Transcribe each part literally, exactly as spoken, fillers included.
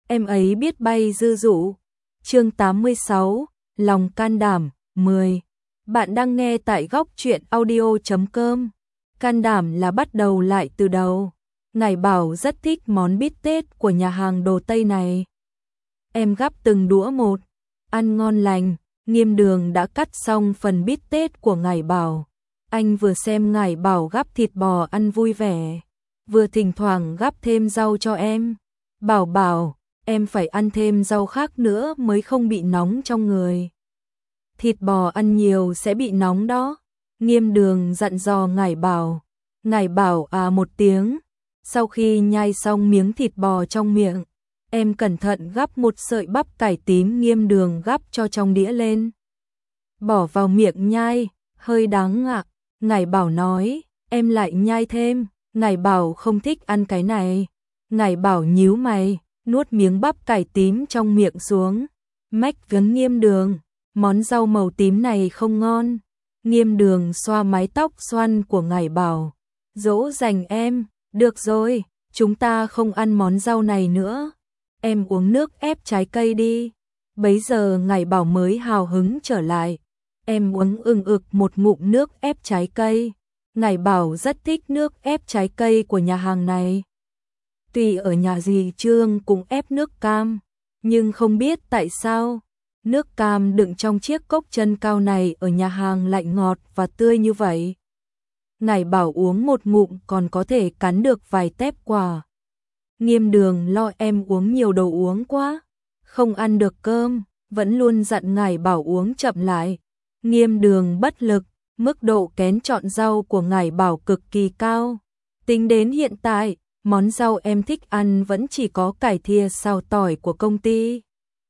em ấy biết bay dư dụ. Chương tám mươi sáu, lòng can đảm, mười. Bạn đang nghe tại góc truyện audio chấm com. Can đảm là bắt đầu lại từ đầu. Ngải Bảo rất thích món bít tết của nhà hàng đồ Tây này. Em gắp từng đũa một, ăn ngon lành. Nghiêm Đường đã cắt xong phần bít tết của Ngải Bảo. Anh vừa xem Ngải Bảo gắp thịt bò ăn vui vẻ, vừa thỉnh thoảng gắp thêm rau cho em. Bảo Bảo, em phải ăn thêm rau khác nữa mới không bị nóng trong người. Thịt bò ăn nhiều sẽ bị nóng đó. Nghiêm Đường dặn dò Ngải Bảo. Ngải Bảo à một tiếng. Sau khi nhai xong miếng thịt bò trong miệng, em cẩn thận gắp một sợi bắp cải tím Nghiêm Đường gắp cho trong đĩa lên. Bỏ vào miệng nhai, hơi đắng ạ. Ngải Bảo nói, em lại nhai thêm. Ngải Bảo không thích ăn cái này. Ngải Bảo nhíu mày, nuốt miếng bắp cải tím trong miệng xuống. Mách với Nghiêm Đường, món rau màu tím này không ngon. Nghiêm Đường xoa mái tóc xoăn của Ngải Bảo. Dỗ dành em, được rồi, chúng ta không ăn món rau này nữa. Em uống nước ép trái cây đi. Bấy giờ Ngải Bảo mới hào hứng trở lại. Em uống ừng ực một ngụm nước ép trái cây. Ngải Bảo rất thích nước ép trái cây của nhà hàng này. Tuy ở nhà dì Trương cũng ép nước cam, nhưng không biết tại sao nước cam đựng trong chiếc cốc chân cao này ở nhà hàng lại ngọt và tươi như vậy. Ngải Bảo uống một ngụm còn có thể cắn được vài tép quả. Nghiêm Đường lo em uống nhiều đồ uống quá, không ăn được cơm, vẫn luôn dặn Ngải Bảo uống chậm lại. Nghiêm Đường bất lực, mức độ kén chọn rau của Ngải Bảo cực kỳ cao. Tính đến hiện tại, món rau em thích ăn vẫn chỉ có cải thìa xào tỏi của công ty.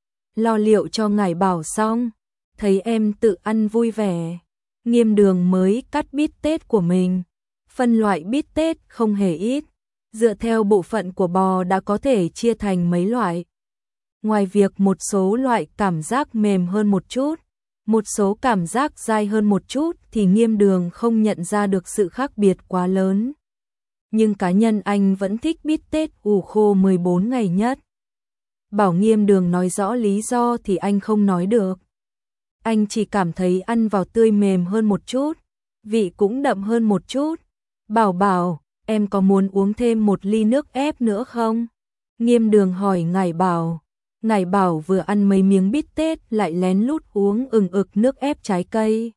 Lo liệu cho Ngải Bảo xong, thấy em tự ăn vui vẻ. Nghiêm Đường mới cắt bít tết của mình. Phân loại bít tết không hề ít. Dựa theo bộ phận của bò đã có thể chia thành mấy loại. Ngoài việc một số loại cảm giác mềm hơn một chút, một số cảm giác dai hơn một chút thì Nghiêm Đường không nhận ra được sự khác biệt quá lớn. Nhưng cá nhân anh vẫn thích bít tết ủ khô mười bốn ngày nhất. Bảo Nghiêm Đường nói rõ lý do thì anh không nói được. Anh chỉ cảm thấy ăn vào tươi mềm hơn một chút, vị cũng đậm hơn một chút. Bảo Bảo, em có muốn uống thêm một ly nước ép nữa không? Nghiêm Đường hỏi Ngải Bảo. Ngải Bảo vừa ăn mấy miếng bít tết lại lén lút uống ừng ực nước ép trái cây.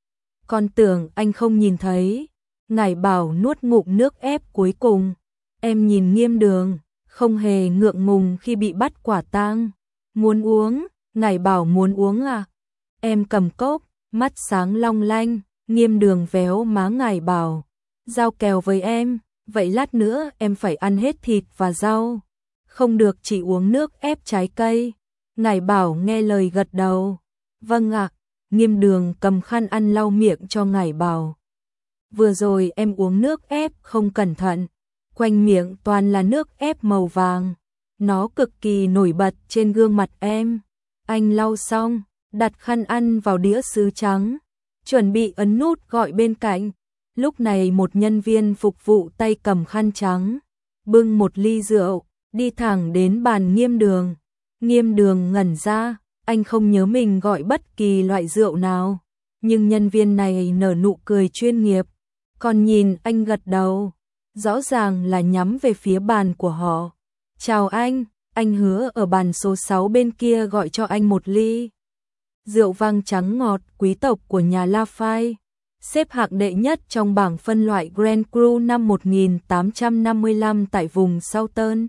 Con tưởng anh không nhìn thấy. Ngải Bảo nuốt ngụm nước ép cuối cùng. Em nhìn Nghiêm Đường, không hề ngượng ngùng khi bị bắt quả tang. Muốn uống? Ngải Bảo muốn uống à? Em cầm cốc, mắt sáng long lanh. Nghiêm Đường véo má Ngải Bảo. Giao kèo với em, vậy lát nữa em phải ăn hết thịt và rau. Không được chỉ uống nước ép trái cây. Ngải Bảo nghe lời gật đầu. Vâng ạ. Nghiêm Đường cầm khăn ăn lau miệng cho Ngải Bảo. Vừa rồi em uống nước ép không cẩn thận, quanh miệng toàn là nước ép màu vàng. Nó cực kỳ nổi bật trên gương mặt em. Anh lau xong, đặt khăn ăn vào đĩa sứ trắng, chuẩn bị ấn nút gọi bên cạnh. Lúc này một nhân viên phục vụ tay cầm khăn trắng, bưng một ly rượu, đi thẳng đến bàn Nghiêm Đường. Nghiêm Đường ngẩn ra, anh không nhớ mình gọi bất kỳ loại rượu nào, nhưng nhân viên này nở nụ cười chuyên nghiệp, còn nhìn anh gật đầu, rõ ràng là nhắm về phía bàn của họ. Chào anh, anh hứa ở bàn số sáu bên kia gọi cho anh một ly. Rượu vang trắng ngọt quý tộc của nhà Lafite, xếp hạng đệ nhất trong bảng phân loại Grand Cru năm một nghìn tám trăm năm mươi lăm tại vùng Southern.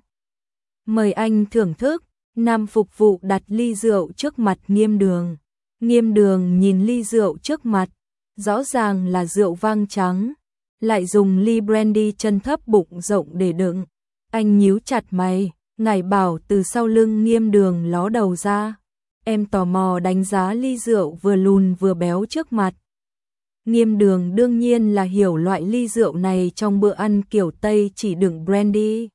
Mời anh thưởng thức. Nam phục vụ đặt ly rượu trước mặt Nghiêm Đường. Nghiêm Đường nhìn ly rượu trước mặt, rõ ràng là rượu vang trắng, lại dùng ly brandy chân thấp bụng rộng để đựng. Anh nhíu chặt mày. Ngải Bảo từ sau lưng Nghiêm Đường ló đầu ra. Em tò mò đánh giá ly rượu vừa lùn vừa béo trước mặt. Nghiêm Đường đương nhiên là hiểu loại ly rượu này trong bữa ăn kiểu Tây chỉ đựng brandy,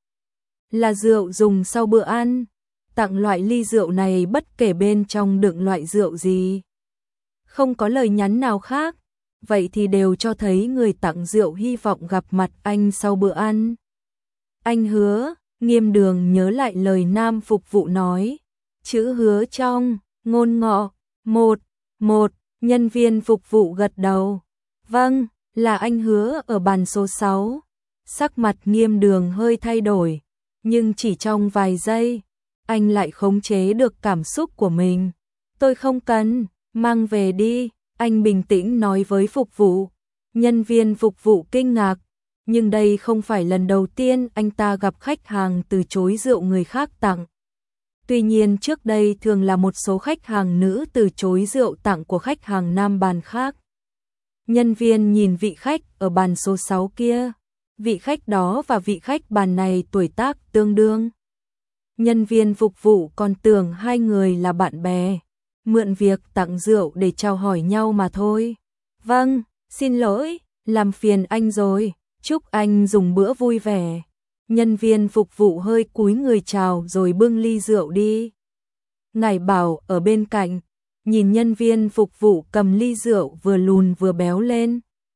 là rượu dùng sau bữa ăn. Tặng loại ly rượu này bất kể bên trong đựng loại rượu gì. Không có lời nhắn nào khác, vậy thì đều cho thấy người tặng rượu hy vọng gặp mặt anh sau bữa ăn. Anh hứa, Nghiêm Đường nhớ lại lời nam phục vụ nói, chữ hứa trong, ngôn ngọ, một, một, nhân viên phục vụ gật đầu. Vâng, là anh Hứa ở bàn số sáu. Sắc mặt Nghiêm Đường hơi thay đổi, nhưng chỉ trong vài giây, anh lại khống chế được cảm xúc của mình. Tôi không cần, mang về đi, anh bình tĩnh nói với phục vụ. Nhân viên phục vụ kinh ngạc, nhưng đây không phải lần đầu tiên anh ta gặp khách hàng từ chối rượu người khác tặng. Tuy nhiên trước đây thường là một số khách hàng nữ từ chối rượu tặng của khách hàng nam bàn khác. Nhân viên nhìn vị khách ở bàn số sáu kia, vị khách đó và vị khách bàn này tuổi tác tương đương. Nhân viên phục vụ còn tưởng hai người là bạn bè, mượn việc tặng rượu để chào hỏi nhau mà thôi. Vâng, xin lỗi, làm phiền anh rồi, chúc anh dùng bữa vui vẻ. Nhân viên phục vụ hơi cúi người chào rồi bưng ly rượu đi. Ngải Bảo ở bên cạnh, nhìn nhân viên phục vụ cầm ly rượu vừa lùn vừa béo lên.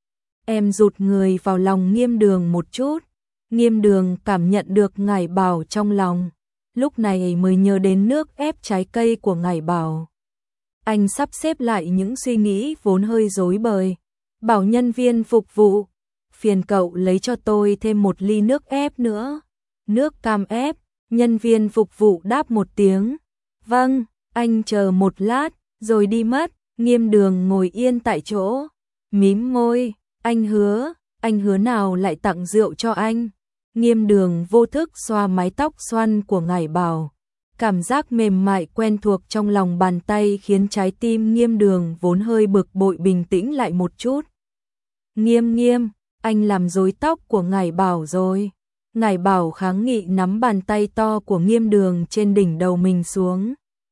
Em rụt người vào lòng Nghiêm Đường một chút. Nghiêm Đường cảm nhận được Ngải Bảo trong lòng, lúc này mới nhớ đến nước ép trái cây của Ngải Bảo. Anh sắp xếp lại những suy nghĩ vốn hơi rối bời, bảo nhân viên phục vụ, phiền cậu lấy cho tôi thêm một ly nước ép nữa. Nước cam ép, nhân viên phục vụ đáp một tiếng. Vâng, anh chờ một lát, rồi đi mất. Nghiêm Đường ngồi yên tại chỗ, mím môi. Anh Hứa, anh Hứa nào lại tặng rượu cho anh? Nghiêm Đường vô thức xoa mái tóc xoăn của Ngải Bảo. Cảm giác mềm mại quen thuộc trong lòng bàn tay khiến trái tim Nghiêm Đường vốn hơi bực bội bình tĩnh lại một chút. Nghiêm Nghiêm, anh làm rối tóc của Ngải Bảo rồi. Ngải Bảo kháng nghị nắm bàn tay to của Nghiêm Đường trên đỉnh đầu mình xuống.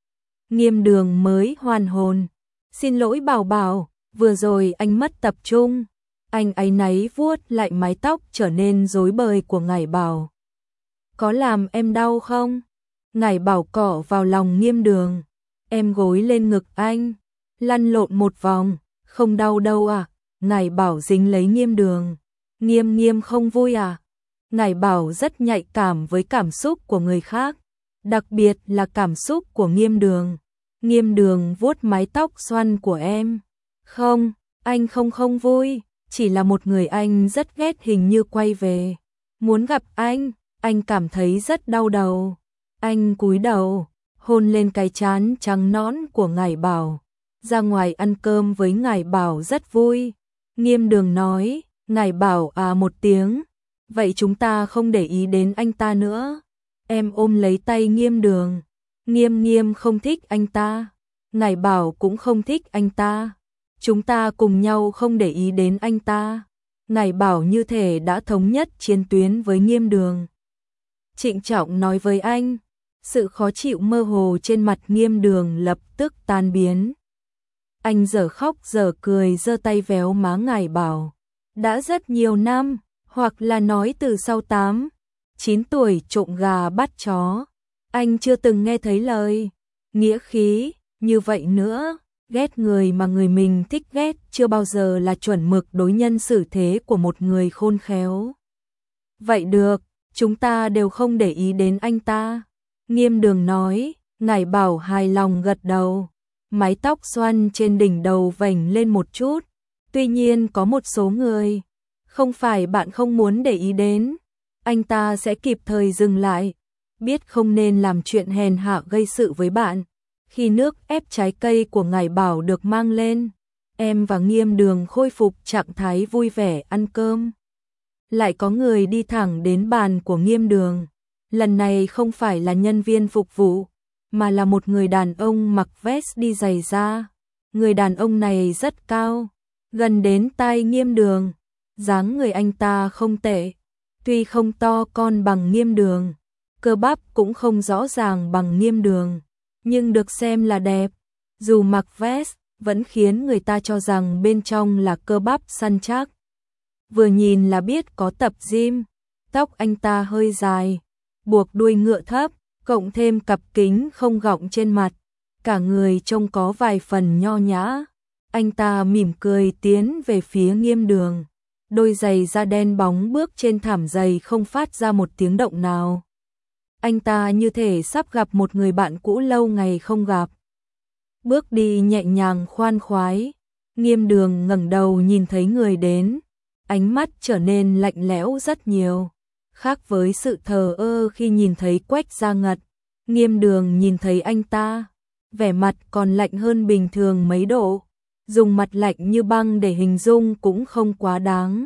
Nghiêm Đường mới hoàn hồn. Xin lỗi Bảo Bảo, vừa rồi anh mất tập trung. Anh áy náy vuốt lại mái tóc trở nên rối bời của Ngải Bảo. Có làm em đau không? Ngải Bảo cọ vào lòng Nghiêm Đường. Em gối lên ngực anh, lăn lộn một vòng. Không đau đâu à? Ngải Bảo dính lấy Nghiêm Đường. Nghiêm Nghiêm không vui à? Ngải Bảo rất nhạy cảm với cảm xúc của người khác, đặc biệt là cảm xúc của Nghiêm Đường. Nghiêm Đường vuốt mái tóc xoăn của em. Không, anh không không vui, chỉ là một người anh rất ghét hình như quay về. Muốn gặp anh, anh cảm thấy rất đau đầu. Anh cúi đầu, hôn lên cái trán trắng nõn của Ngải Bảo. Ra ngoài ăn cơm với Ngải Bảo rất vui. Nghiêm Đường nói. Ngải Bảo à một tiếng. Vậy chúng ta không để ý đến anh ta nữa. Em ôm lấy tay Nghiêm Đường. Nghiêm Nghiêm không thích anh ta. Ngải Bảo cũng không thích anh ta. Chúng ta cùng nhau không để ý đến anh ta. Ngải Bảo như thể đã thống nhất chiến tuyến với Nghiêm Đường. Trịnh trọng nói với anh. Sự khó chịu mơ hồ trên mặt Nghiêm Đường lập tức tan biến. Anh dở khóc dở cười giơ tay véo má Ngải Bảo. Đã rất nhiều năm, hoặc là nói từ sau tám, chín tuổi trộm gà bắt chó. Anh chưa từng nghe thấy lời nghĩa khí như vậy nữa. Ghét người mà người mình thích ghét chưa bao giờ là chuẩn mực đối nhân xử thế của một người khôn khéo. Vậy được, chúng ta đều không để ý đến anh ta. Nghiêm Đường nói. Ngải Bảo hài lòng gật đầu. Mái tóc xoăn trên đỉnh đầu vành lên một chút. Tuy nhiên có một số người, không phải bạn không muốn để ý đến, anh ta sẽ kịp thời dừng lại, biết không nên làm chuyện hèn hạ gây sự với bạn. Khi nước ép trái cây của Ngải Bảo được mang lên, em và Nghiêm Đường khôi phục trạng thái vui vẻ ăn cơm. Lại có người đi thẳng đến bàn của Nghiêm Đường. Lần này không phải là nhân viên phục vụ, mà là một người đàn ông mặc vest đi giày da. Người đàn ông này rất cao, gần đến tai Nghiêm Đường. Dáng người anh ta không tệ, tuy không to con bằng Nghiêm Đường, cơ bắp cũng không rõ ràng bằng Nghiêm Đường, nhưng được xem là đẹp. Dù mặc vest, vẫn khiến người ta cho rằng bên trong là cơ bắp săn chắc. Vừa nhìn là biết có tập gym. Tóc anh ta hơi dài, buộc đuôi ngựa thấp, cộng thêm cặp kính không gọng trên mặt, cả người trông có vài phần nho nhã. Anh ta mỉm cười tiến về phía Nghiêm Đường. Đôi giày da đen bóng bước trên thảm giày không phát ra một tiếng động nào. anh ta như thể sắp gặp một người bạn cũ lâu ngày không gặp. Bước đi nhẹ nhàng khoan khoái, Nghiêm Đường ngẩng đầu nhìn thấy người đến, ánh mắt trở nên lạnh lẽo rất nhiều, khác với sự thờ ơ khi nhìn thấy Quách Gia Ngật. Nghiêm Đường nhìn thấy anh ta, vẻ mặt còn lạnh hơn bình thường mấy độ, dùng mặt lạnh như băng để hình dung cũng không quá đáng.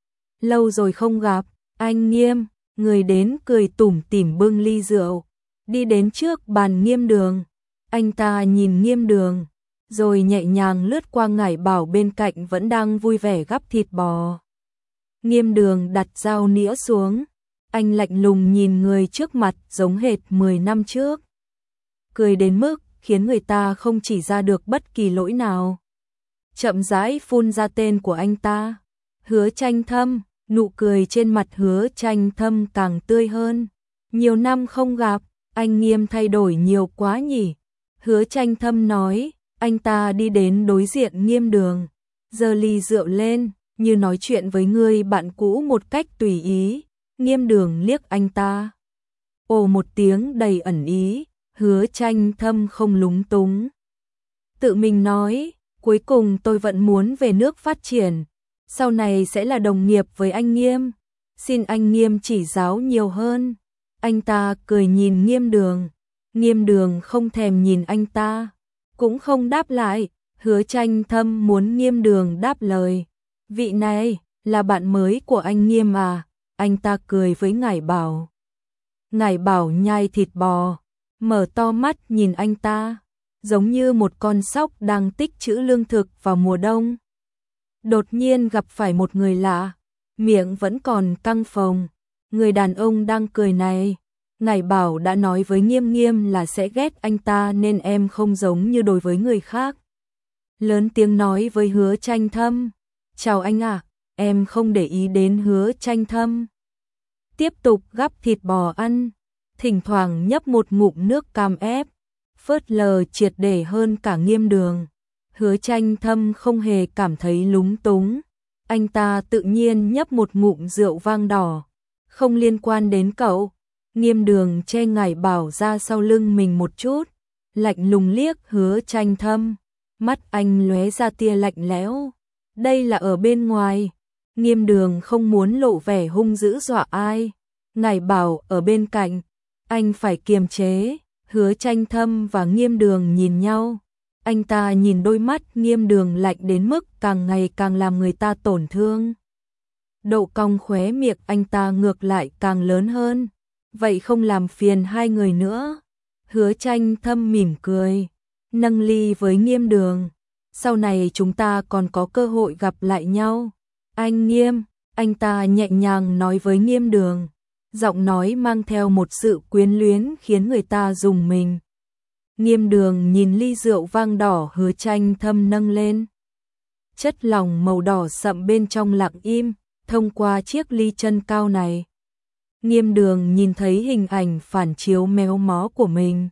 Lâu rồi không gặp, anh Nghiêm, người đến cười tủm tỉm bưng ly rượu, đi đến trước bàn Nghiêm Đường. Anh ta nhìn Nghiêm Đường, rồi nhẹ nhàng lướt qua Ngải Bảo bên cạnh vẫn đang vui vẻ gắp thịt bò. Nghiêm Đường đặt dao nĩa xuống, anh lạnh lùng nhìn người trước mặt giống hệt mười năm trước. Cười đến mức khiến người ta không chỉ ra được bất kỳ lỗi nào. Chậm rãi phun ra tên của anh ta, Hứa Tranh Thâm, nụ cười trên mặt Hứa Tranh Thâm càng tươi hơn. Nhiều năm không gặp, anh Nghiêm thay đổi nhiều quá nhỉ? Hứa Tranh Thâm nói, anh ta đi đến đối diện Nghiêm Đường, giơ ly rượu lên, như nói chuyện với người bạn cũ một cách tùy ý. Nghiêm Đường liếc anh ta, ồ một tiếng đầy ẩn ý. Hứa Tranh Thâm không lúng túng, tự mình nói, cuối cùng tôi vẫn muốn về nước phát triển, sau này sẽ là đồng nghiệp với anh Nghiêm, xin anh Nghiêm chỉ giáo nhiều hơn. Anh ta cười nhìn Nghiêm Đường, Nghiêm Đường không thèm nhìn anh ta, cũng không đáp lại. Hứa Tranh Thâm muốn Nghiêm Đường đáp lời, vị này là bạn mới của anh Nghiêm à? Anh ta cười với Ngải Bảo. Ngải Bảo nhai thịt bò, mở to mắt nhìn anh ta, giống như một con sóc đang tích trữ lương thực vào mùa đông. Đột nhiên gặp phải một người lạ, miệng vẫn còn căng phồng. Người đàn ông đang cười này, Ngải Bảo đã nói với Nghiêm Nghiêm là sẽ ghét anh ta nên em không giống như đối với người khác. Lớn tiếng nói với Hứa Tranh Thâm, chào anh ạ, em không để ý đến Hứa Tranh Thâm. Tiếp tục gắp thịt bò ăn, thỉnh thoảng nhấp một ngụm nước cam ép, phớt lờ triệt để hơn cả Nghiêm Đường. Hứa Tranh Thâm không hề cảm thấy lúng túng, anh ta tự nhiên nhấp một ngụm rượu vang đỏ, không liên quan đến cậu. Nghiêm Đường che Ngải Bảo ra sau lưng mình một chút, lạnh lùng liếc Hứa Tranh Thâm, mắt anh lóe ra tia lạnh lẽo. Đây là ở bên ngoài, Nghiêm Đường không muốn lộ vẻ hung dữ dọa ai. Ngải Bảo ở bên cạnh, anh phải kiềm chế. Hứa Tranh Thâm và Nghiêm Đường nhìn nhau, anh ta nhìn đôi mắt Nghiêm Đường lạnh đến mức càng ngày càng làm người ta tổn thương. Độ cong khóe miệng anh ta ngược lại càng lớn hơn, vậy không làm phiền hai người nữa. Hứa Tranh Thâm mỉm cười, nâng ly với Nghiêm Đường, sau này chúng ta còn có cơ hội gặp lại nhau. Anh Nghiêm, anh ta nhẹ nhàng nói với Nghiêm Đường, giọng nói mang theo một sự quyến luyến khiến người ta rùng mình. Nghiêm Đường nhìn ly rượu vang đỏ Hứa Tranh Thâm nâng lên, chất lỏng màu đỏ sậm bên trong lặng im, thông qua chiếc ly chân cao này. Nghiêm Đường nhìn thấy hình ảnh phản chiếu méo mó của mình.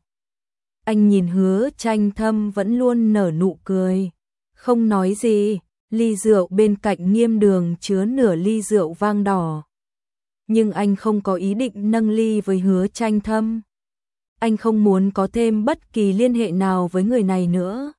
Anh nhìn Hứa Tranh Thâm vẫn luôn nở nụ cười, không nói gì. Ly rượu bên cạnh Nghiêm Đường chứa nửa ly rượu vang đỏ. Nhưng anh không có ý định nâng ly với Hứa Tranh Thâm. Anh không muốn có thêm bất kỳ liên hệ nào với người này nữa.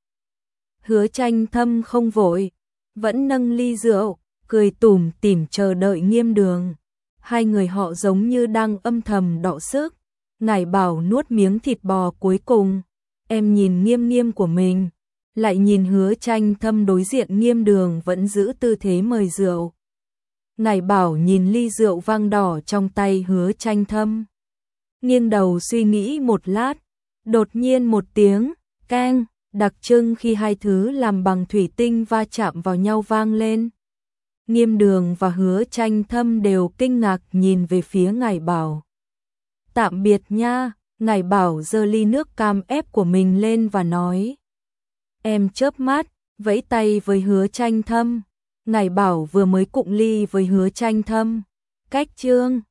Hứa Tranh Thâm không vội, vẫn nâng ly rượu, cười tủm tỉm chờ đợi Nghiêm Đường. Hai người họ giống như đang âm thầm đọ sức. Ngải Bảo nuốt miếng thịt bò cuối cùng, em nhìn Nghiêm Nghiêm của mình, lại nhìn Hứa Tranh Thâm đối diện Nghiêm Đường vẫn giữ tư thế mời rượu. Ngải Bảo nhìn ly rượu vang đỏ trong tay Hứa Tranh Thâm, nghiêng đầu suy nghĩ một lát, đột nhiên một tiếng keng đặc trưng khi hai thứ làm bằng thủy tinh va chạm vào nhau vang lên. Nghiêm Đường và Hứa Tranh Thâm đều kinh ngạc nhìn về phía Ngải Bảo. Tạm biệt nha. Ngải Bảo giơ ly nước cam ép của mình lên và nói. Em chớp mắt, vẫy tay với Hứa Tranh Thâm. Ngải Bảo vừa mới cụng ly với Hứa Tranh Thâm. Cách chương